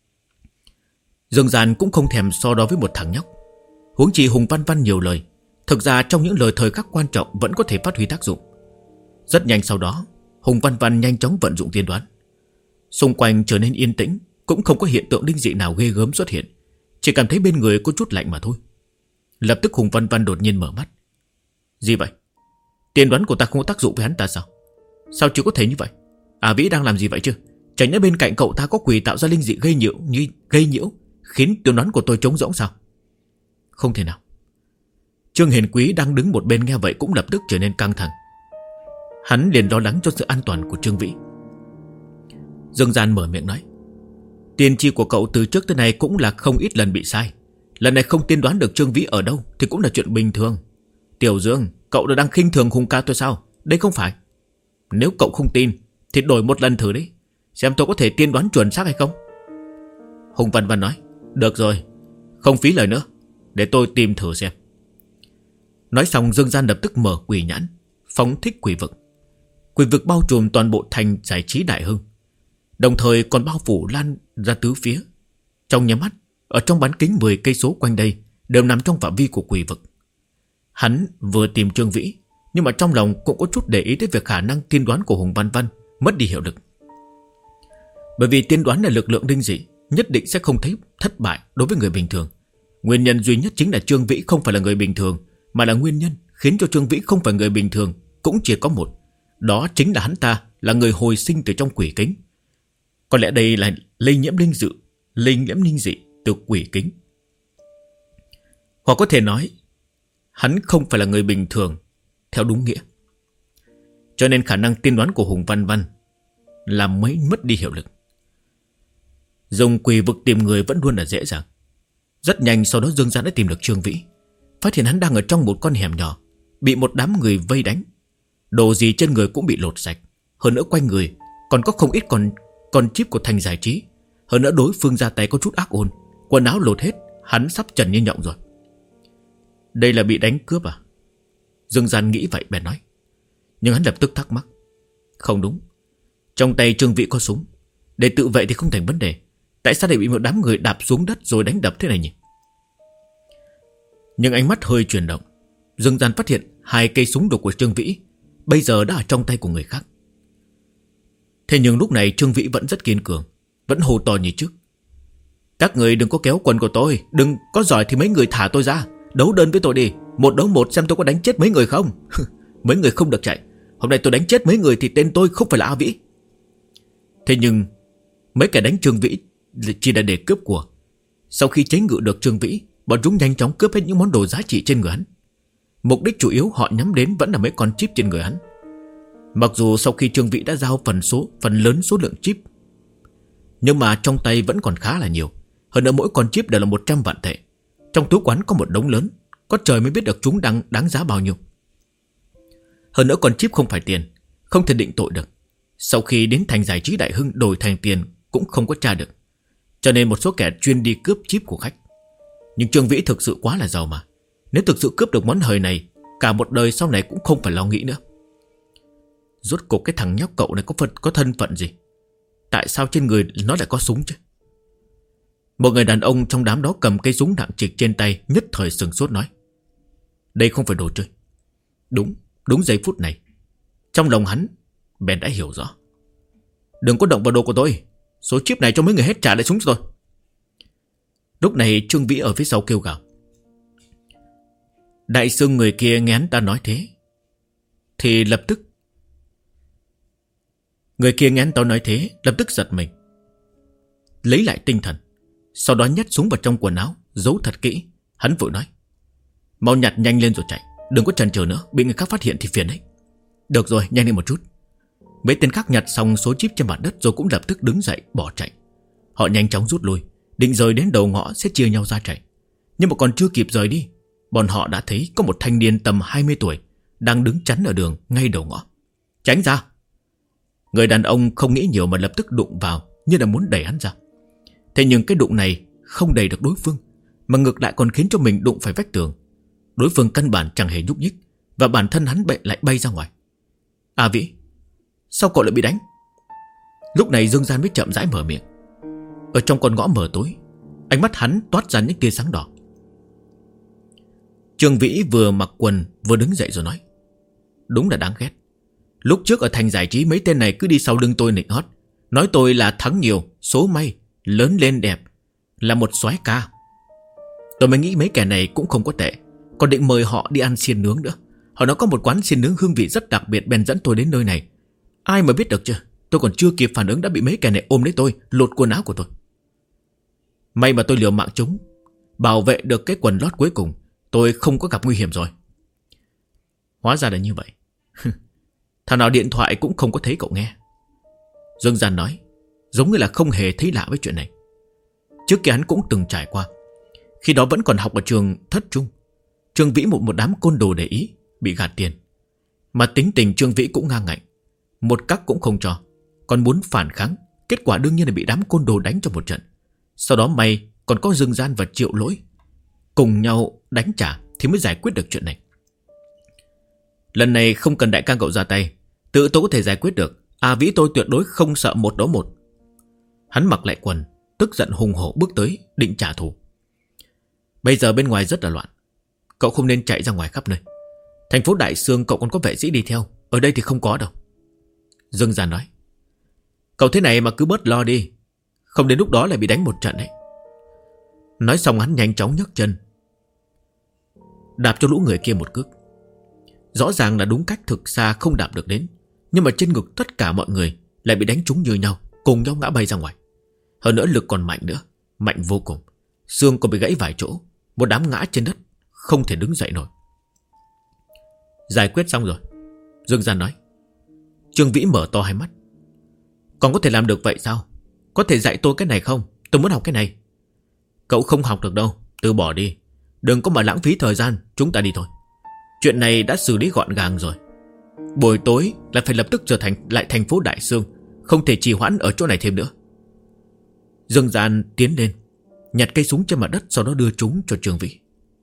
Dương Gian cũng không thèm so đo với một thằng nhóc. Huống chi Hùng Văn Văn nhiều lời, thực ra trong những lời thời khắc quan trọng vẫn có thể phát huy tác dụng. Rất nhanh sau đó, Hùng Văn Văn nhanh chóng vận dụng tiên đoán. Xung quanh trở nên yên tĩnh, cũng không có hiện tượng linh dị nào ghê gớm xuất hiện, chỉ cảm thấy bên người có chút lạnh mà thôi. Lập tức Hùng Văn Văn đột nhiên mở mắt. Gì vậy? Tiên đoán của ta không có tác dụng với hắn ta sao? Sao chỉ có thể như vậy? À, Vĩ đang làm gì vậy chứ? Chẳng nhẽ bên cạnh cậu ta có quỷ tạo ra linh dị gây nhiễu khiến tiên đoán của tôi trống rỗng sao? Không thể nào. Trương Hiền Quý đang đứng một bên nghe vậy cũng lập tức trở nên căng thẳng. Hắn liền lo lắng cho sự an toàn của Trương Vĩ. Dương Gian mở miệng nói. Tiên tri của cậu từ trước tới nay cũng là không ít lần bị sai. Lần này không tiên đoán được Trương Vĩ ở đâu thì cũng là chuyện bình thường. Tiểu Dương, cậu đang khinh thường Hùng ca tôi sao? Đây không phải. Nếu cậu không tin thì đổi một lần thử đấy, xem tôi có thể tiên đoán chuẩn xác hay không. Hùng Văn Văn nói. Được rồi, không phí lời nữa, để tôi tìm thử xem. Nói xong Dương Gian lập tức mở quỷ nhãn, phóng thích quỷ vực. Quỷ vực bao trùm toàn bộ thành giải trí Đại Hưng, đồng thời còn bao phủ lan ra tứ phía. Trong nháy mắt, ở trong bán kính 10 cây số quanh đây đều nằm trong phạm vi của quỷ vực. Hắn vừa tìm Trương Vĩ, nhưng mà trong lòng cũng có chút để ý tới việc khả năng tiên đoán của Hùng Văn Văn mất đi hiệu lực. Bởi vì tiên đoán là lực lượng linh dị, nhất định sẽ không thấy thất bại đối với người bình thường. Nguyên nhân duy nhất chính là Trương Vĩ không phải là người bình thường, mà là nguyên nhân khiến cho Trương Vĩ không phải người bình thường cũng chỉ có một. Đó chính là hắn ta là người hồi sinh từ trong quỷ kính. Có lẽ đây là lây nhiễm linh dị từ quỷ kính. Hoặc có thể nói hắn không phải là người bình thường theo đúng nghĩa. Cho nên khả năng tiên đoán của Hùng Văn Văn là mới mất đi hiệu lực. Dùng quỷ vực tìm người vẫn luôn là dễ dàng. Rất nhanh sau đó Dương Gian đã tìm được Trương Vĩ, phát hiện hắn đang ở trong một con hẻm nhỏ, bị một đám người vây đánh. Đồ gì trên người cũng bị lột sạch. Hơn nữa quanh người còn có không ít con chip của thành giải trí. Hơn nữa đối phương ra tay có chút ác ôn, quần áo lột hết, hắn sắp trần như nhộng rồi. Đây là bị đánh cướp à? Dương Gian nghĩ vậy bèn nói. Nhưng hắn lập tức thắc mắc. Không đúng, trong tay Trương Vĩ có súng, để tự vệ thì không thành vấn đề. Tại sao lại bị một đám người đạp xuống đất rồi đánh đập thế này nhỉ? Nhưng ánh mắt hơi chuyển động, Dương Gian phát hiện 2 cây súng đục của Trương Vĩ bây giờ đã ở trong tay của người khác. Thế nhưng lúc này Trương Vĩ vẫn rất kiên cường, vẫn hô to như trước. Các người đừng có kéo quần của tôi, đừng có giỏi thì mấy người thả tôi ra, đấu đơn với tôi đi, 1 đấu 1 xem tôi có đánh chết mấy người không. Mấy người không được chạy, hôm nay tôi đánh chết mấy người thì tên tôi không phải là A Vĩ. Thế nhưng mấy kẻ đánh Trương Vĩ chỉ là để cướp của. Sau khi chế ngự được Trương Vĩ, bọn chúng nhanh chóng cướp hết những món đồ giá trị trên người hắn. Mục đích chủ yếu họ nhắm đến vẫn là mấy con chip trên người hắn. Mặc dù sau khi Trương Vĩ đã giao phần lớn số lượng chip, nhưng mà trong tay vẫn còn khá là nhiều. Hơn nữa mỗi con chip đều là 100 vạn tệ. Trong túi quán có một đống lớn, có trời mới biết được chúng đáng giá bao nhiêu. Hơn nữa con chip không phải tiền, không thể định tội được. Sau khi đến thành giải trí Đại Hưng đổi thành tiền cũng không có tra được. Cho nên một số kẻ chuyên đi cướp chip của khách. Nhưng Trương Vĩ thực sự quá là giàu mà. Nếu thực sự cướp được món hời này, cả một đời sau này cũng không phải lo nghĩ nữa. Rốt cuộc cái thằng nhóc cậu này có thân phận gì? Tại sao trên người nó lại có súng chứ? Một người đàn ông trong đám đó cầm cây súng nặng trịch trên tay, nhất thời sửng sốt nói. Đây không phải đồ chơi. Đúng giây phút này, trong lòng hắn bèn đã hiểu rõ. Đừng có động vào đồ của tôi, số chip này cho mấy người hết trả lại súng cho tôi. Lúc này Trương Vĩ ở phía sau kêu gào. Đại sư người kia nghe hắn ta nói thế thì lập tức giật mình, lấy lại tinh thần, sau đó nhét súng vào trong quần áo, giấu thật kỹ. Hắn vội nói. Mau nhặt nhanh lên rồi chạy, đừng có chần chừ nữa, bị người khác phát hiện thì phiền đấy. Được rồi, nhanh lên một chút. Mấy tên khác nhặt xong số chip trên mặt đất rồi cũng lập tức đứng dậy bỏ chạy. Họ nhanh chóng rút lui, định rời đến đầu ngõ sẽ chia nhau ra chạy. Nhưng mà còn chưa kịp rời đi, bọn họ đã thấy có một thanh niên tầm 20 tuổi đang đứng chắn ở đường ngay đầu ngõ. Tránh ra! Người đàn ông không nghĩ nhiều mà lập tức đụng vào, như là muốn đẩy hắn ra. Thế nhưng cái đụng này không đẩy được đối phương, mà ngược lại còn khiến cho mình đụng phải vách tường. Đối phương căn bản chẳng hề nhúc nhích, và bản thân hắn lại bay ra ngoài. A Vĩ, sao cậu lại bị đánh? Lúc này Dương Gian mới chậm rãi mở miệng. Ở trong con ngõ mờ tối, ánh mắt hắn toát ra những tia sáng đỏ. Trương Vĩ vừa mặc quần vừa đứng dậy rồi nói: Đúng là đáng ghét. Lúc trước ở thành giải trí mấy tên này cứ đi sau lưng tôi nịnh hót, nói tôi là thắng nhiều, số may, lớn lên đẹp, là một soái ca. Tôi mới nghĩ mấy kẻ này cũng không có tệ, còn định mời họ đi ăn xiên nướng nữa. Họ nói có một quán xiên nướng hương vị rất đặc biệt, bèn dẫn tôi đến nơi này. Ai mà biết được chứ, tôi còn chưa kịp phản ứng đã bị mấy kẻ này ôm lấy tôi, lột quần áo của tôi. May mà tôi liều mạng chúng, bảo vệ được cái quần lót cuối cùng, tôi không có gặp nguy hiểm rồi. Hóa ra là như vậy. Thằng nào điện thoại cũng không có thấy cậu nghe. Dương Gian nói, giống như là không hề thấy lạ với chuyện này. Trước kia hắn cũng từng trải qua. Khi đó vẫn còn học ở trường thất trung, Trương Vĩ một đám côn đồ để ý, bị gạt tiền. Mà tính tình Trương Vĩ cũng ngang ngạnh, một cắc cũng không cho, còn muốn phản kháng. Kết quả đương nhiên là bị đám côn đồ đánh cho một trận. Sau đó may còn có Dương Gian và Triệu Lỗi cùng nhau đánh trả thì mới giải quyết được chuyện này. Lần này không cần đại ca cậu ra tay, tự tôi có thể giải quyết được. A Vĩ tôi tuyệt đối không sợ một đấu một. Hắn mặc lại quần, tức giận hùng hổ bước tới định trả thù. Bây giờ bên ngoài rất là loạn, cậu không nên chạy ra ngoài khắp nơi. Thành phố Đại Sương cậu còn có vệ sĩ đi theo, ở đây thì không có đâu. Dương Gian nói, cậu thế này mà cứ bớt lo đi, không đến lúc đó lại bị đánh một trận đấy. Nói xong hắn nhanh chóng nhấc chân đạp cho lũ người kia một cước. Rõ ràng là đúng cách thực xa không đạp được đến, nhưng mà trên ngực tất cả mọi người lại bị đánh trúng như nhau, cùng nhau ngã bay ra ngoài. Hơn nữa lực còn mạnh nữa, mạnh vô cùng. Xương còn bị gãy vài chỗ, một đám ngã trên đất, không thể đứng dậy nổi. Giải quyết xong rồi, Dương Gian nói. Trương Vĩ mở to hai mắt. Còn có thể làm được vậy sao? Có thể dạy tôi cái này không? Tôi muốn học cái này. Cậu không học được đâu, từ bỏ đi. Đừng có mà lãng phí thời gian, chúng ta đi thôi. Chuyện này đã xử lý gọn gàng rồi. Buổi tối là phải lập tức trở lại thành phố Đại Sương, không thể trì hoãn ở chỗ này thêm nữa. Dương Gian tiến lên, nhặt cây súng trên mặt đất, sau đó đưa chúng cho Trương Vĩ.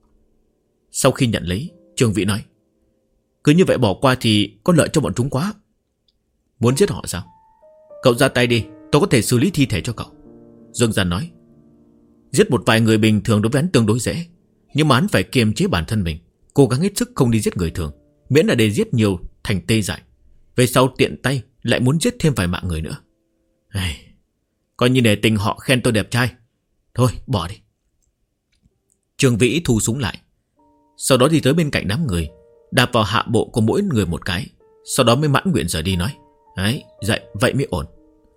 Sau khi nhận lấy, Trương Vĩ nói, cứ như vậy bỏ qua thì có lợi cho bọn chúng quá. Muốn giết họ sao? Cậu ra tay đi, tôi có thể xử lý thi thể cho cậu. Dương Gian nói, giết một vài người bình thường đối với hắn tương đối dễ, nhưng mà hắn phải kiềm chế bản thân mình, cố gắng hết sức không đi giết người thường, miễn là để giết nhiều thành tê dại. Về sau tiện tay lại muốn giết thêm vài mạng người nữa. Coi như để tình họ khen tôi đẹp trai. Thôi bỏ đi. Trương Vĩ thu súng lại, sau đó đi tới bên cạnh đám người, đạp vào hạ bộ của mỗi người một cái, sau đó mới mãn nguyện rời đi nói, đấy, vậy mới ổn.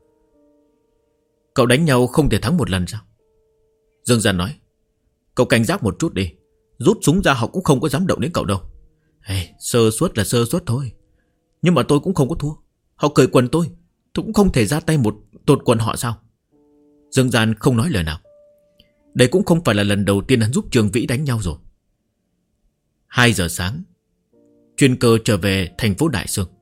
Cậu đánh nhau không thể thắng một lần sao? Dương Gian nói, cậu cảnh giác một chút đi, rút súng ra họ cũng không có dám động đến cậu đâu. Sơ suất là sơ suất thôi, nhưng mà tôi cũng không có thua. Họ cởi quần tôi cũng không thể ra tay một tột quần họ sao? Dương Gian không nói lời nào. Đây cũng không phải là lần đầu tiên hắn giúp Trương Vĩ đánh nhau rồi. 2 giờ sáng, chuyên cơ trở về thành phố Đại Sương.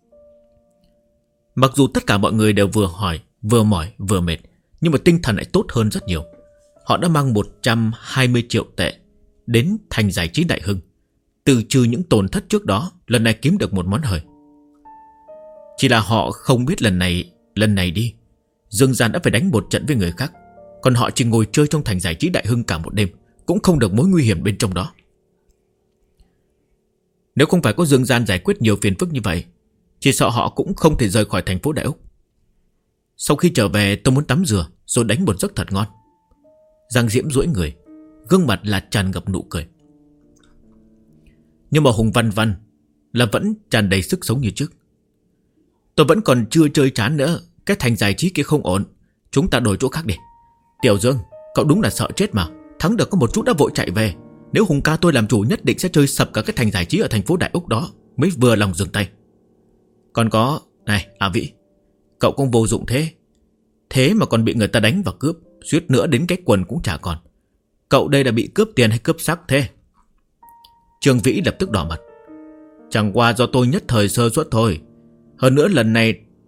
Mặc dù tất cả mọi người đều vừa hỏi, vừa mỏi, vừa mệt, nhưng mà tinh thần lại tốt hơn rất nhiều. Họ đã mang 120 triệu tệ đến thành giải trí Đại Hưng. Từ trừ những tổn thất trước đó, lần này kiếm được một món hời. Chỉ là họ không biết lần này đi, Dương Gian đã phải đánh một trận với người khác, còn họ chỉ ngồi chơi trong thành giải trí Đại Hưng cả một đêm, cũng không được mối nguy hiểm bên trong đó. Nếu không phải có Dương Gian giải quyết nhiều phiền phức như vậy, chỉ sợ họ cũng không thể rời khỏi thành phố Đại Úc. Sau khi trở về tôi muốn tắm rửa rồi đánh một giấc thật ngon. Giang Diễm duỗi người, gương mặt là tràn ngập nụ cười. Nhưng mà Hùng Văn Văn là vẫn tràn đầy sức sống như trước. Tôi vẫn còn chưa chơi chán nữa, cái thành giải trí kia không ổn, chúng ta đổi chỗ khác đi. Tiểu Dương, cậu đúng là sợ chết mà, thắng được có một chút đã vội chạy về. Nếu Hùng ca tôi làm chủ nhất định sẽ chơi sập cả cái thành giải trí ở thành phố Đại Úc đó, mới vừa lòng dừng tay. Còn có, này A Vĩ, cậu cũng vô dụng thế mà còn bị người ta đánh và cướp, suýt nữa đến cái quần cũng chả còn. Cậu đây là bị cướp tiền hay cướp sắc thế? Trương Vĩ lập tức đỏ mặt. Chẳng qua do tôi nhất thời sơ suất thôi. Hơn nữa lần này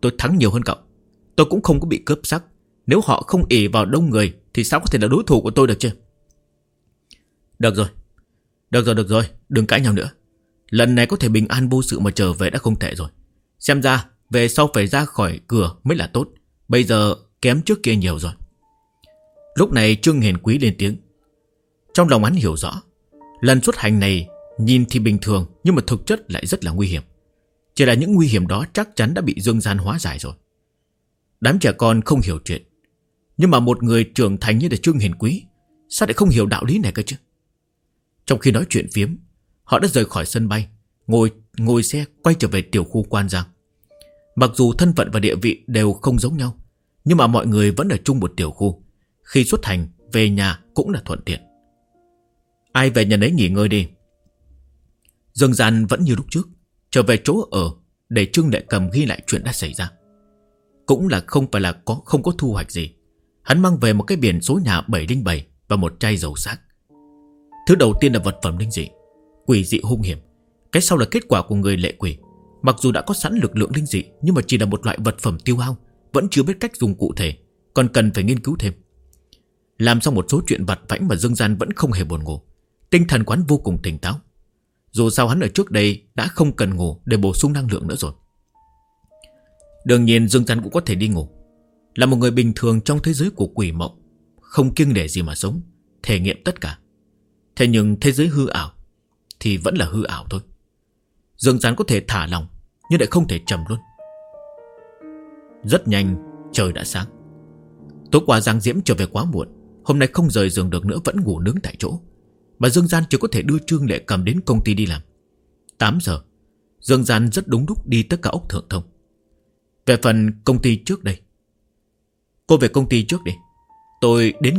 tôi thắng nhiều hơn cậu. Tôi cũng không có bị cướp sắc. Nếu họ không ỷ vào đông người thì sao có thể là đối thủ của tôi được chứ? Được rồi, được rồi, đừng cãi nhau nữa. Lần này có thể bình an vô sự mà trở về đã không tệ rồi. Xem ra về sau phải ra khỏi cửa mới là tốt. Bây giờ kém trước kia nhiều rồi. Lúc này Trương Hiền Quý lên tiếng. Trong lòng hắn hiểu rõ, lần xuất hành này nhìn thì bình thường, nhưng mà thực chất lại rất là nguy hiểm. Chỉ là những nguy hiểm đó chắc chắn đã bị Dương Gian hóa giải rồi. Đám trẻ con không hiểu chuyện, nhưng mà một người trưởng thành như là Trương Hiền Quý sao lại không hiểu đạo lý này cơ chứ? Trong khi nói chuyện phiếm, họ đã rời khỏi sân bay, ngồi xe quay trở về tiểu khu Quan Giang. Mặc dù thân phận và địa vị đều không giống nhau, nhưng mà mọi người vẫn ở chung một tiểu khu. Khi xuất hành về nhà cũng là thuận tiện. Ai về nhà đấy nghỉ ngơi đi. Dương Gian vẫn như lúc trước, trở về chỗ ở để Trương Lệ Cầm ghi lại chuyện đã xảy ra. Cũng là không phải là không có thu hoạch gì. Hắn mang về một cái biển số nhà 707 và một chai dầu xác. Thứ đầu tiên là vật phẩm linh dị, quỷ dị hung hiểm. Cái sau là kết quả của người lệ quỷ. Mặc dù đã có sẵn lực lượng linh dị, nhưng mà chỉ là một loại vật phẩm tiêu hao, vẫn chưa biết cách dùng cụ thể, còn cần phải nghiên cứu thêm. Làm xong một số chuyện vặt vãnh mà Dương Gian vẫn không hề buồn ngủ. Tinh thần quán vô cùng tỉnh táo. Dù sao hắn ở trước đây đã không cần ngủ để bổ sung năng lượng nữa rồi. Đương nhiên Dương Gian cũng có thể đi ngủ. Là một người bình thường trong thế giới của quỷ mộng, không kiêng nể gì mà sống, thể nghiệm tất cả. Thế nhưng thế giới hư ảo thì vẫn là hư ảo thôi. Dương Gian có thể thả lòng, nhưng lại không thể trầm luôn. Rất nhanh trời đã sáng. Tối qua Giang Diễm trở về quá muộn, hôm nay không rời giường được nữa, vẫn ngủ nướng tại chỗ. Mà Dương Gian chỉ có thể đưa Trương Lệ Cầm đến công ty đi làm. 8 giờ Dương Gian rất đúng lúc đi tất cả ốc Thượng Thông. Về phần công ty trước đây, cô về công ty trước đi. Tôi đến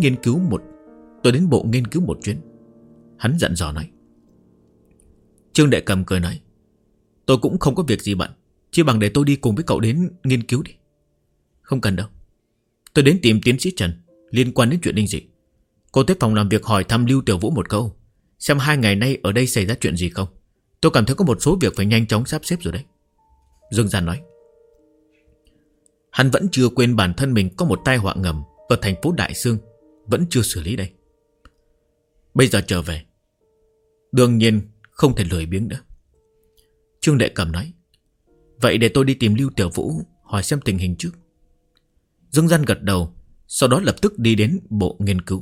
bộ nghiên cứu một chuyến. Hắn dặn dò nói. Trương Lệ Cầm cười nói. Tôi cũng không có việc gì bận, chỉ bằng để tôi đi cùng với cậu đến nghiên cứu đi. Không cần đâu. Tôi đến tìm tiến sĩ Trần liên quan đến chuyện linh dị. Cô tới phòng làm việc hỏi thăm Lưu Tiểu Vũ một câu, xem 2 ngày nay ở đây xảy ra chuyện gì không. Tôi cảm thấy có một số việc phải nhanh chóng sắp xếp rồi đấy. Dương Gian nói. Hắn vẫn chưa quên bản thân mình có một tai họa ngầm ở thành phố Đại Sương, vẫn chưa xử lý đây. Bây giờ trở về, đương nhiên không thể lười biếng nữa. Trương Lệ Cầm nói. Vậy để tôi đi tìm Lưu Tiểu Vũ hỏi xem tình hình trước. Dương Gian gật đầu, sau đó lập tức đi đến bộ nghiên cứu.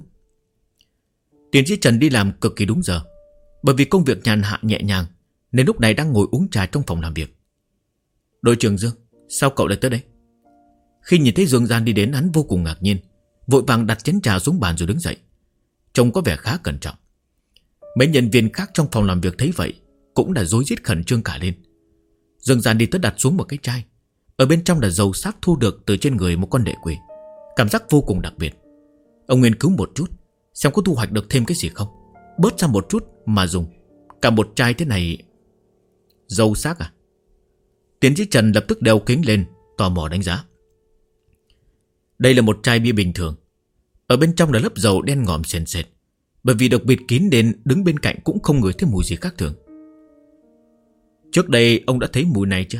Tiến sĩ Trần đi làm cực kỳ đúng giờ, bởi vì công việc nhàn hạ nhẹ nhàng, nên lúc này đang ngồi uống trà trong phòng làm việc. Đội trưởng Dương, sao cậu lại tới đây? Khi nhìn thấy Dương Gian đi đến, hắn vô cùng ngạc nhiên, vội vàng đặt chén trà xuống bàn rồi đứng dậy. Trông có vẻ khá cẩn trọng. Mấy nhân viên khác trong phòng làm việc thấy vậy cũng đã rối rít khẩn trương cả lên. Dương Gian đi tới đặt xuống một cái chai. Ở bên trong là dầu xác thu được từ trên người một con lệ quỷ. Cảm giác vô cùng đặc biệt. Ông nghiên cứu một chút, xem có thu hoạch được thêm cái gì không. Bớt ra một chút mà dùng. Cả một chai thế này. Dầu xác à? Tiến sĩ Trần lập tức đeo kính lên, tò mò đánh giá. Đây là một chai bia bình thường. Ở bên trong là lớp dầu đen ngòm sền sệt. Bởi vì được bịt kín nên đứng bên cạnh cũng không ngửi thấy mùi gì khác thường. Trước đây ông đã thấy mùi này chưa?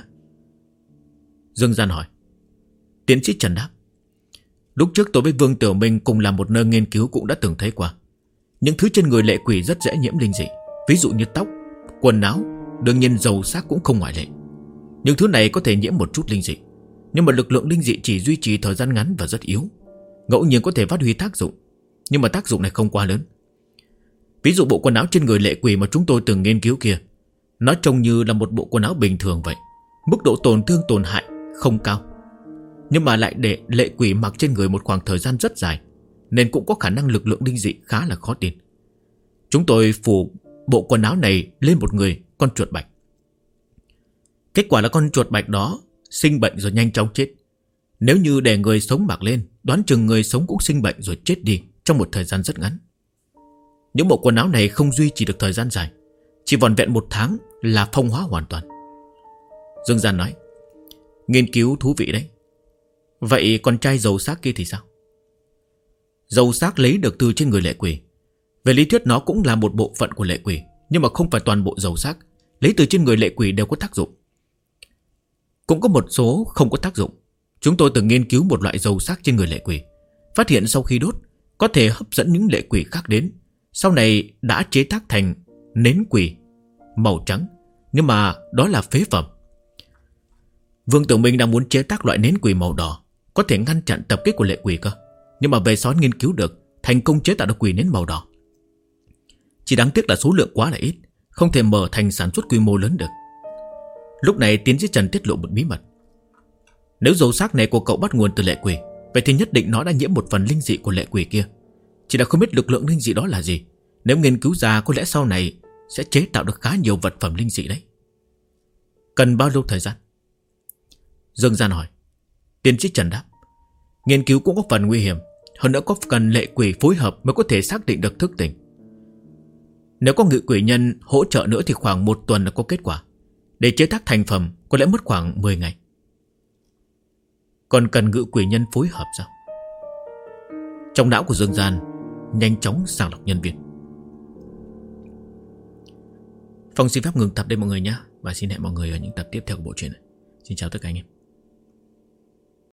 Dương Gian hỏi. Tiến sĩ Trần đáp. Lúc trước tôi với Vương Tiểu Minh cùng làm một nơi nghiên cứu cũng đã từng thấy qua. Những thứ trên người lệ quỷ rất dễ nhiễm linh dị. Ví dụ như tóc, quần áo, đương nhiên dầu xác cũng không ngoại lệ. Những thứ này có thể nhiễm một chút linh dị, nhưng mà lực lượng linh dị chỉ duy trì thời gian ngắn và rất yếu. Ngẫu nhiên có thể phát huy tác dụng, nhưng mà tác dụng này không quá lớn. Ví dụ bộ quần áo trên người lệ quỷ mà chúng tôi từng nghiên cứu kia, nó trông như là một bộ quần áo bình thường vậy. Mức độ tổn thương tổn hại không cao, nhưng mà lại để lệ quỷ mặc trên người một khoảng thời gian rất dài, nên cũng có khả năng lực lượng linh dị khá là khó tin. Chúng tôi phủ bộ quần áo này lên một người, con chuột bạch. Kết quả là con chuột bạch đó sinh bệnh rồi nhanh chóng chết. Nếu như để người sống mặc lên, đoán chừng người sống cũng sinh bệnh rồi chết đi trong một thời gian rất ngắn. Những bộ quần áo này không duy trì được thời gian dài, chỉ vỏn vẹn 1 tháng là phong hóa hoàn toàn. Dương Gian nói. Nghiên cứu thú vị đấy. Vậy con chai dầu xác kia thì sao? Dầu xác lấy được từ trên người lệ quỷ. Về lý thuyết nó cũng là một bộ phận của lệ quỷ, nhưng mà không phải toàn bộ dầu xác lấy từ trên người lệ quỷ đều có tác dụng. Cũng có một số không có tác dụng. Chúng tôi từng nghiên cứu một loại dầu xác trên người lệ quỷ, phát hiện sau khi đốt có thể hấp dẫn những lệ quỷ khác đến. Sau này đã chế tác thành nến quỷ màu trắng, nhưng mà đó là phế phẩm. Vương Tử Minh đang muốn chế tác loại nến quỷ màu đỏ, có thể ngăn chặn tập kích của lệ quỷ cơ. Nhưng mà về sau nghiên cứu được, thành công chế tạo được quỷ nến màu đỏ. Chỉ đáng tiếc là số lượng quá là ít, không thể mở thành sản xuất quy mô lớn được. Lúc này tiến sĩ Trần tiết lộ một bí mật. Nếu dầu xác này của cậu bắt nguồn từ lệ quỷ, vậy thì nhất định nó đã nhiễm một phần linh dị của lệ quỷ kia. Chỉ là không biết lực lượng linh dị đó là gì. Nếu nghiên cứu ra có lẽ sau này sẽ chế tạo được khá nhiều vật phẩm linh dị đấy. Cần bao lâu thời gian? Dương Gian hỏi. Tiến sĩ Trần đáp. Nghiên cứu cũng có phần nguy hiểm, hơn nữa có cần lệ quỷ phối hợp mới có thể xác định được thức tỉnh. Nếu có ngự quỷ nhân hỗ trợ nữa thì khoảng 1 tuần là có kết quả. Để chế tác thành phẩm có lẽ mất khoảng 10 ngày. Còn cần ngự quỷ nhân phối hợp sao? Trong não của Dương Gian nhanh chóng sàng lọc nhân viên. Phong xin phép ngừng tập đây mọi người nhé. Và xin hẹn mọi người ở những tập tiếp theo của bộ truyện này. Xin chào tất cả anh em.